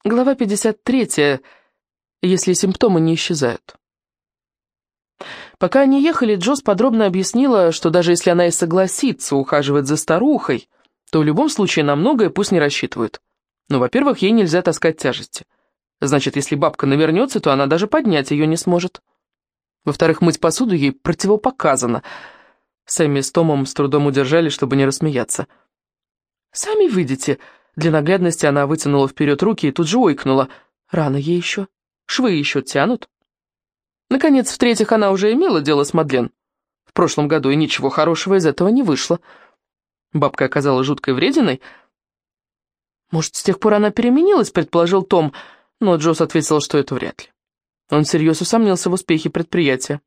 Глава 53. Если симптомы не исчезают. Пока они ехали, Джосс подробно объяснила, что даже если она и согласится ухаживать за старухой, то в любом случае на многое пусть не рассчитывают. Ну, во-первых, ей нельзя таскать тяжести. Значит, если бабка навернется, то она даже поднять ее не сможет. Во-вторых, мыть посуду ей противопоказано. Сэмми с Томом с трудом удержались, чтобы не рассмеяться. «Сами выйдете». Для наглядности она вытянула вперед руки и тут же ойкнула. Рано ей еще. Швы еще тянут. Наконец, в-третьих, она уже имела дело с Мадлен. В прошлом году и ничего хорошего из этого не вышло. Бабка оказалась жуткой врединой. «Может, с тех пор она переменилась», — предположил Том, но Джосс ответил, что это вряд ли. Он всерьез усомнился в успехе предприятия.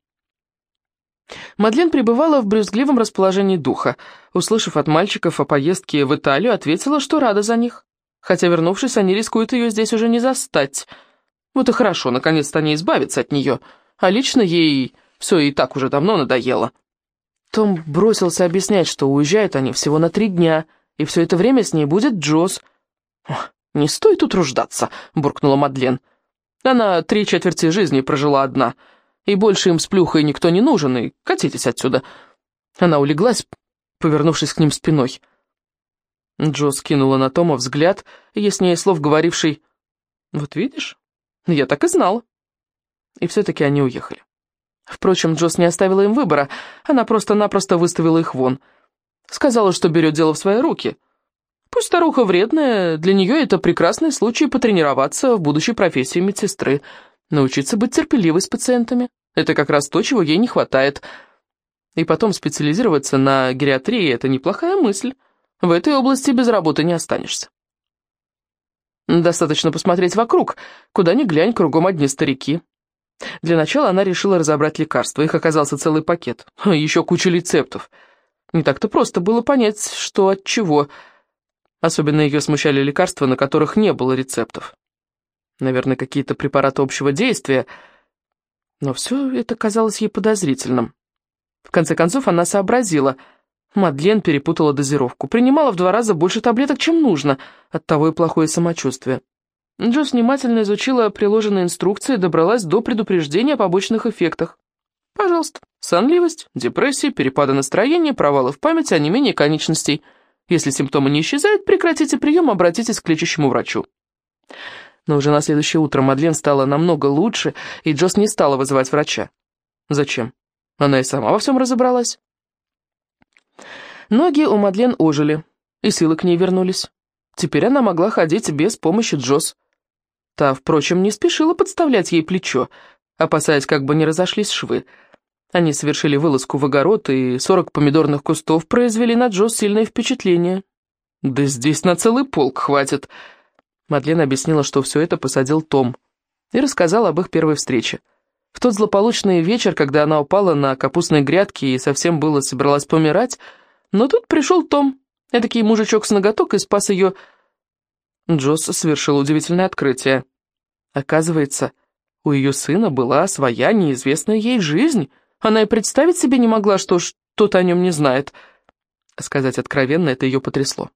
Мадлен пребывала в брюзгливом расположении духа. Услышав от мальчиков о поездке в Италию, ответила, что рада за них. Хотя, вернувшись, они рискуют ее здесь уже не застать. Вот и хорошо, наконец-то они избавятся от нее. А лично ей все и так уже давно надоело. Том бросился объяснять, что уезжают они всего на 3 дня, и все это время с ней будет Джосс. «Не стоит утруждаться», — буркнула Мадлен. «Она 3/4 жизни прожила одна». И больше им с плюхой никто не нужен, и катитесь отсюда». Она улеглась, повернувшись к ним спиной. Джо скинула на Тома взгляд, яснее слов говоривший: «Вот видишь, я так и знала». И все-таки они уехали. Впрочем, Джосс не оставила им выбора, она просто-напросто выставила их вон. Сказала, что берет дело в свои руки. Пусть старуха вредная, для нее это прекрасный случай потренироваться в будущей профессии медсестры, научиться быть терпеливой с пациентами. Это как раз то, чего ей не хватает. И потом специализироваться на гериатрии – это неплохая мысль. В этой области без работы не останешься. Достаточно посмотреть вокруг. Куда ни глянь, кругом одни старики. Для начала она решила разобрать лекарства. Их оказался целый пакет. Еще куча рецептов. Не так-то просто было понять, что от чего. Особенно ее смущали лекарства, на которых не было рецептов. Наверное, какие-то препараты общего действия. Но все это казалось ей подозрительным. В конце концов, она сообразила. Мадлен перепутала дозировку. Принимала в 2 раза больше таблеток, чем нужно. Оттого и плохое самочувствие. Джосс внимательно изучила приложенные инструкции и добралась до предупреждения о побочных эффектах. Пожалуйста, сонливость, депрессия, перепады настроения, провалы в памяти, онемение конечностей. Если симптомы не исчезают, прекратите прием, обратитесь к лечащему врачу. Но уже на следующее утро Мадлен стала намного лучше, и Джосс не стала вызывать врача. Зачем? Она и сама во всем разобралась. Ноги у Мадлен ожили, и силы к ней вернулись. Теперь она могла ходить без помощи Джосс. Та, впрочем, не спешила подставлять ей плечо, опасаясь, как бы не разошлись швы. Они совершили вылазку в огород, и 40 помидорных кустов произвели на Джосс сильное впечатление. «Да здесь на целый полк хватит». Мадлен объяснила, что все это посадил Том, и рассказала об их первой встрече. В тот злополучный вечер, когда она упала на капустной грядке и совсем было собралась помирать, но тут пришел Том, эдакий мужичок с ноготок, и спас ее. Джосс совершил удивительное открытие. Оказывается, у ее сына была своя неизвестная ей жизнь. Она и представить себе не могла, что что-то о нем не знает. Сказать откровенно, это ее потрясло.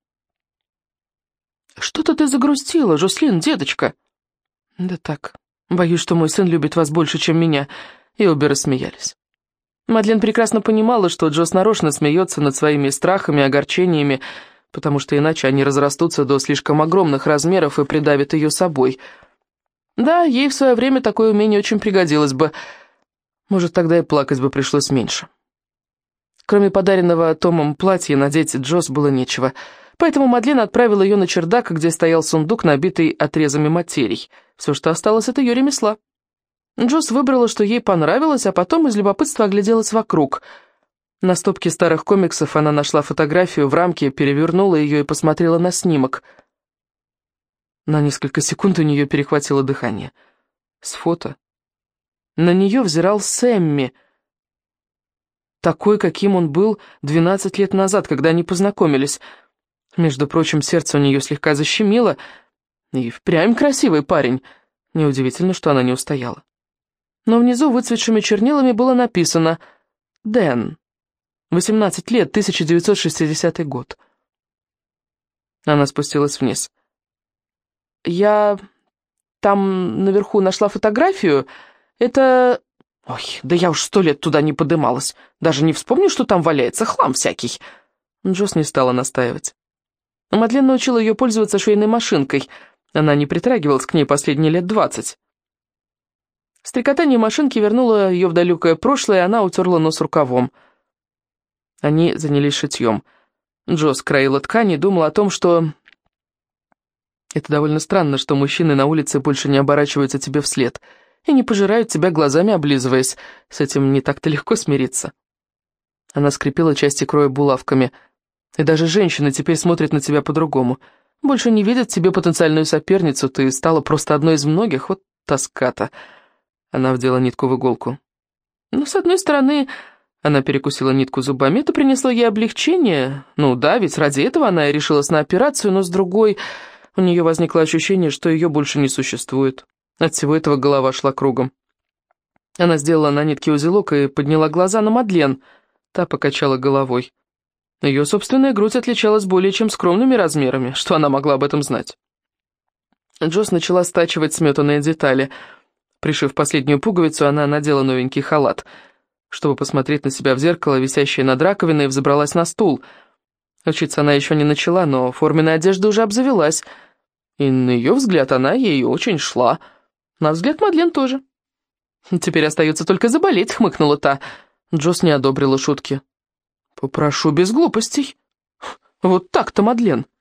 «Что-то ты загрустила, Жослин, деточка». «Да так, боюсь, что мой сын любит вас больше, чем меня», и обе рассмеялись. Мадлен прекрасно понимала, что Джосс нарочно смеется над своими страхами и огорчениями, потому что иначе они разрастутся до слишком огромных размеров и придавят ее собой. Да, ей в свое время такое умение очень пригодилось бы. Может, тогда и плакать бы пришлось меньше. Кроме подаренного Томом платья, надеть Джосс было нечего, поэтому Мадлен отправила ее на чердак, где стоял сундук, набитый отрезами материй. Все, что осталось, от ее ремесла. Джосс выбрала, что ей понравилось, а потом из любопытства огляделась вокруг. На стопке старых комиксов она нашла фотографию в рамке, перевернула ее и посмотрела на снимок. На несколько секунд у нее перехватило дыхание. С фото на нее взирал Сэмми, такой, каким он был 12 лет назад, когда они познакомились. Между прочим, сердце у нее слегка защемило, и впрямь красивый парень. Неудивительно, что она не устояла. Но внизу выцветшими чернилами было написано «Дэн, 18 лет, 1960 год». Она спустилась вниз. «Я там наверху нашла фотографию. Это... Ой, да я уж 100 лет туда не подымалась. Даже не вспомню, что там валяется хлам всякий». Джосс не стала настаивать. Мадлен научила ее пользоваться швейной машинкой. Она не притрагивалась к ней последние лет 20. Стрекотание машинки вернуло ее в далекое прошлое, и она утерла нос рукавом. Они занялись шитьем. Джосс краила ткань и думала о том, что... Это довольно странно, что мужчины на улице больше не оборачиваются тебе вслед и не пожирают тебя глазами, облизываясь. С этим не так-то легко смириться. Она скрепила части кроя булавками. И даже женщины теперь смотрят на тебя по-другому. Больше не видят в тебе потенциальную соперницу, ты стала просто одной из многих, вот тоска-то. Она вдела нитку в иголку. Но, с одной стороны, она перекусила нитку зубами, это принесло ей облегчение. Ну да, ведь ради этого она и решилась на операцию, но с другой, у нее возникло ощущение, что ее больше не существует. От всего этого голова шла кругом. Она сделала на нитке узелок и подняла глаза на Мадлен. Та покачала головой. Ее собственная грудь отличалась более чем скромными размерами, что она могла об этом знать. Джосс начала стачивать сметанные детали. Пришив последнюю пуговицу, она надела новенький халат. Чтобы посмотреть на себя в зеркало, висящее над раковиной, взобралась на стул. Учиться она еще не начала, но форменная одежда уже обзавелась. И на ее взгляд она ей очень шла. На взгляд Мадлен тоже. «Теперь остается только заболеть», — хмыкнула та. Джосс не одобрила шутки. «Попрошу без глупостей». «Вот так-то, Мадлен».